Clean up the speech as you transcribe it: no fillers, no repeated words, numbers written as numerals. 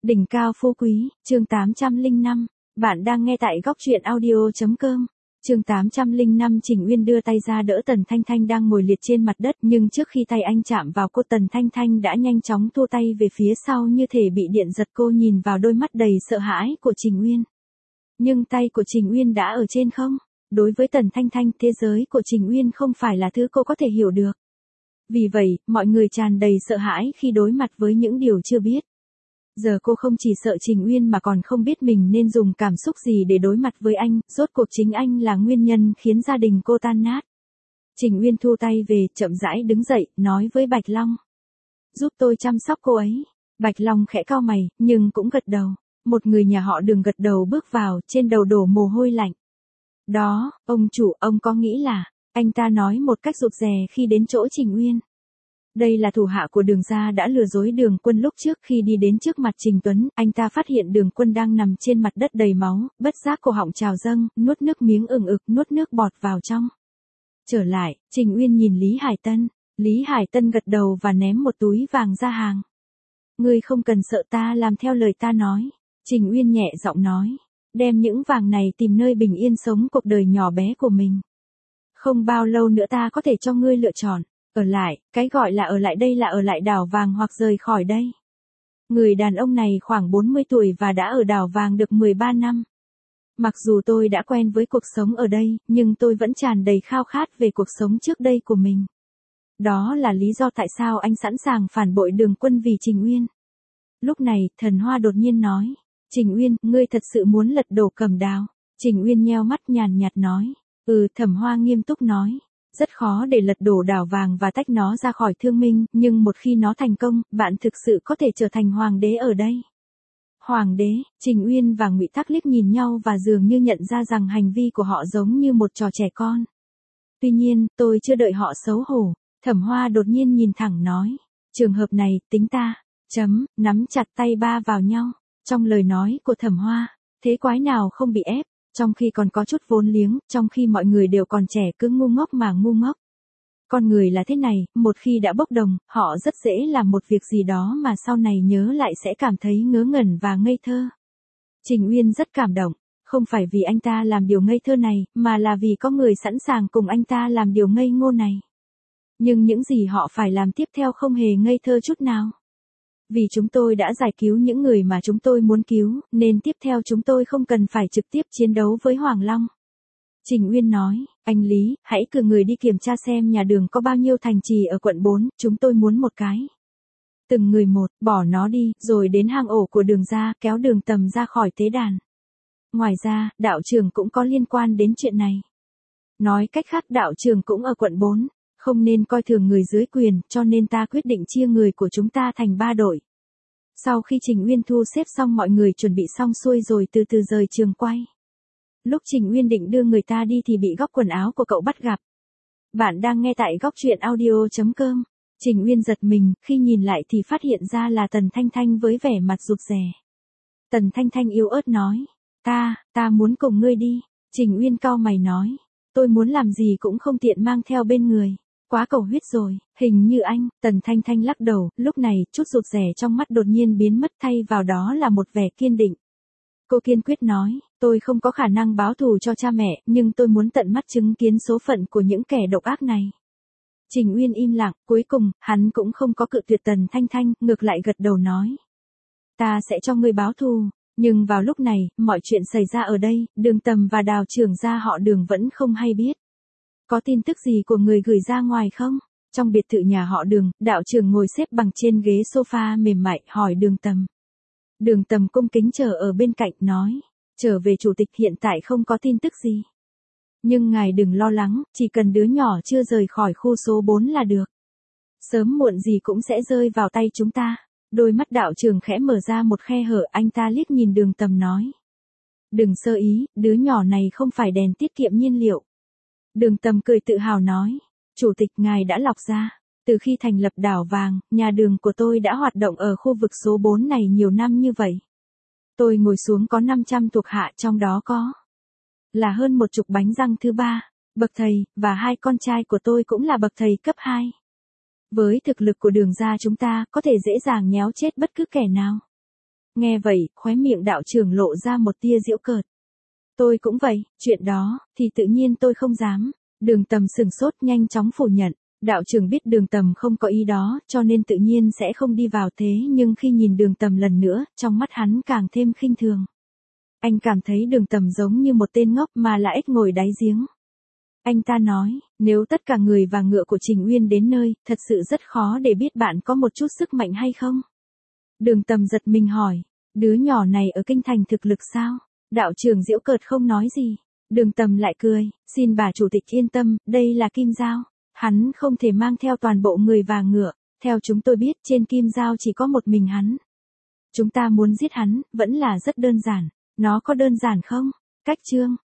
Đỉnh cao phú quý, chương 805. Bạn đang nghe tại góc truyện audio.com. Chương 805. Trình Uyên đưa tay ra đỡ Tần Thanh Thanh đang ngồi liệt trên mặt đất, nhưng trước khi tay anh chạm vào cô, Tần Thanh Thanh đã nhanh chóng thua tay về phía sau như thể bị điện giật. Cô nhìn vào đôi mắt đầy sợ hãi của Trình Uyên. Nhưng tay của Trình Uyên đã ở trên không. Đối với Tần Thanh Thanh, thế giới của Trình Uyên không phải là thứ cô có thể hiểu được. Vì vậy, mọi người tràn đầy sợ hãi khi đối mặt với những điều chưa biết. Giờ cô không chỉ sợ Trình Uyên mà còn không biết mình nên dùng cảm xúc gì để đối mặt với anh, rốt cuộc chính anh là nguyên nhân khiến gia đình cô tan nát. Trình Uyên thu tay về, chậm rãi đứng dậy, nói với Bạch Long. Giúp tôi chăm sóc cô ấy. Bạch Long khẽ cau mày, nhưng cũng gật đầu. Một người nhà họ Đường gật đầu bước vào, trên đầu đổ mồ hôi lạnh. Đó, ông chủ, ông có nghĩ là, anh ta nói một cách rụt rè khi đến chỗ Trình Uyên. Đây là thủ hạ của Đường gia đã lừa dối Đường Quân. Lúc trước khi đi đến trước mặt Trình Tuấn, anh ta phát hiện Đường Quân đang nằm trên mặt đất đầy máu, bất giác cổ họng trào dâng, nuốt nước miếng ừng ực, nuốt nước bọt vào trong. Trở lại, Trình Uyên nhìn Lý Hải Tân. Lý Hải Tân gật đầu và ném một túi vàng ra hàng. Ngươi không cần sợ, ta làm theo lời ta nói. Trình Uyên nhẹ giọng nói. Đem những vàng này tìm nơi bình yên sống cuộc đời nhỏ bé của mình. Không bao lâu nữa ta có thể cho ngươi lựa chọn. Ở lại, cái gọi là ở lại đây là ở lại đảo vàng hoặc rời khỏi đây. Người đàn ông này khoảng 40 tuổi và đã ở đảo vàng được 13 năm. Mặc dù tôi đã quen với cuộc sống ở đây, nhưng tôi vẫn tràn đầy khao khát về cuộc sống trước đây của mình. Đó là lý do tại sao anh sẵn sàng phản bội Đường Quân vì Trình Uyên. Lúc này, Thần Hoa đột nhiên nói. Trình Uyên, ngươi thật sự muốn lật đổ Cẩm Đào? Trình Uyên nheo mắt nhàn nhạt nói. Thẩm Hoa nghiêm túc nói. Rất khó để lật đổ đảo vàng và tách nó ra khỏi Thương Minh, nhưng một khi nó thành công, bạn thực sự có thể trở thành hoàng đế ở đây. Hoàng đế? Trình Uyên và Ngụy Thác liếc nhìn nhau và dường như nhận ra rằng hành vi của họ giống như một trò trẻ con. Tuy nhiên, tôi chưa đợi họ xấu hổ. Thẩm Hoa đột nhiên nhìn thẳng nói. Trường hợp này, tính ta. Nắm chặt tay ba vào nhau. Trong lời nói của Thẩm Hoa, thế quái nào không bị ép. Trong khi còn có chút vốn liếng, trong khi mọi người đều còn trẻ cứ ngu ngốc mà ngu ngốc. Con người là thế này, một khi đã bốc đồng, họ rất dễ làm một việc gì đó mà sau này nhớ lại sẽ cảm thấy ngớ ngẩn và ngây thơ. Trình Uyên rất cảm động, không phải vì anh ta làm điều ngây thơ này, mà là vì có người sẵn sàng cùng anh ta làm điều ngây ngô này. Nhưng những gì họ phải làm tiếp theo không hề ngây thơ chút nào. Vì chúng tôi đã giải cứu những người mà chúng tôi muốn cứu, nên tiếp theo chúng tôi không cần phải trực tiếp chiến đấu với Hoàng Long. Trình Uyên nói, anh Lý, hãy cử người đi kiểm tra xem nhà Đường có bao nhiêu thành trì ở quận 4, chúng tôi muốn một cái. Từng người một, bỏ nó đi, rồi đến hang ổ của Đường gia, kéo Đường Tầm ra khỏi tế đàn. Ngoài ra, đạo trưởng cũng có liên quan đến chuyện này. Nói cách khác, đạo trưởng cũng ở quận 4. Không nên coi thường người dưới quyền, cho nên ta quyết định chia người của chúng ta thành 3 đội. Sau khi Trình Uyên thu xếp xong, mọi người chuẩn bị xong xuôi rồi từ từ rời trường quay. Lúc Trình Uyên định đưa người ta đi thì bị góc quần áo của cậu bắt gặp. Bạn đang nghe tại góc truyện audio.com. Trình Uyên giật mình, khi nhìn lại thì phát hiện ra là Tần Thanh Thanh với vẻ mặt rụt rè. Tần Thanh Thanh yếu ớt nói. Ta muốn cùng ngươi đi. Trình Uyên cau mày nói. Tôi muốn làm gì cũng không tiện mang theo bên người. Quá cầu huyết rồi, hình như anh. Tần Thanh Thanh lắc đầu, lúc này, chút rụt rè trong mắt đột nhiên biến mất, thay vào đó là một vẻ kiên định. Cô kiên quyết nói, tôi không có khả năng báo thù cho cha mẹ, nhưng tôi muốn tận mắt chứng kiến số phận của những kẻ độc ác này. Trình Uyên im lặng, cuối cùng, hắn cũng không có cự tuyệt Tần Thanh Thanh, ngược lại gật đầu nói. Ta sẽ cho ngươi báo thù. Nhưng vào lúc này, mọi chuyện xảy ra ở đây, Đường Tầm và Đào trưởng gia họ Đường vẫn không hay biết. Có tin tức gì của người gửi ra ngoài không? Trong biệt thự nhà họ Đường, đạo trưởng ngồi xếp bằng trên ghế sofa mềm mại, hỏi Đường Tầm. Đường Tầm cung kính chờ ở bên cạnh, nói. Trở về chủ tịch, hiện tại không có tin tức gì. Nhưng ngài đừng lo lắng, chỉ cần đứa nhỏ chưa rời khỏi khu số 4 là được. Sớm muộn gì cũng sẽ rơi vào tay chúng ta. Đôi mắt đạo trưởng khẽ mở ra một khe hở, anh ta liếc nhìn Đường Tầm nói. Đừng sơ ý, đứa nhỏ này không phải đèn tiết kiệm nhiên liệu. Đường Tầm cười tự hào nói. Chủ tịch, ngài đã lọc ra. Từ khi thành lập đảo vàng, nhà Đường của tôi đã hoạt động ở khu vực số 4 này nhiều năm như vậy. Tôi ngồi xuống có 500 thuộc hạ, trong đó có là hơn 10 bánh răng thứ 3, bậc thầy, và 2 con trai của tôi cũng là bậc thầy cấp 2. Với thực lực của Đường gia chúng ta có thể dễ dàng nhéo chết bất cứ kẻ nào. Nghe vậy, khóe miệng đạo trưởng lộ ra một tia giễu cợt. Tôi cũng vậy, chuyện đó, thì tự nhiên tôi không dám. Đường Tầm sửng sốt nhanh chóng phủ nhận. Đạo trưởng biết Đường Tầm không có ý đó, cho nên tự nhiên sẽ không đi vào thế nhưng khi nhìn Đường Tầm lần nữa, trong mắt hắn càng thêm khinh thường. Anh cảm thấy Đường Tầm giống như một tên ngốc mà là ếch ngồi đáy giếng. Anh ta nói, nếu tất cả người và ngựa của Trình Uyên đến nơi, thật sự rất khó để biết bạn có một chút sức mạnh hay không. Đường Tầm giật mình hỏi, đứa nhỏ này ở kinh thành thực lực sao? Đạo trưởng giễu cợt không nói gì. Đường Tầm lại cười, xin bà chủ tịch yên tâm, đây là Kim Giao. Hắn không thể mang theo toàn bộ người và ngựa, theo chúng tôi biết trên Kim Giao chỉ có một mình hắn. Chúng ta muốn giết hắn, vẫn là rất đơn giản. Nó có đơn giản không? Cách chương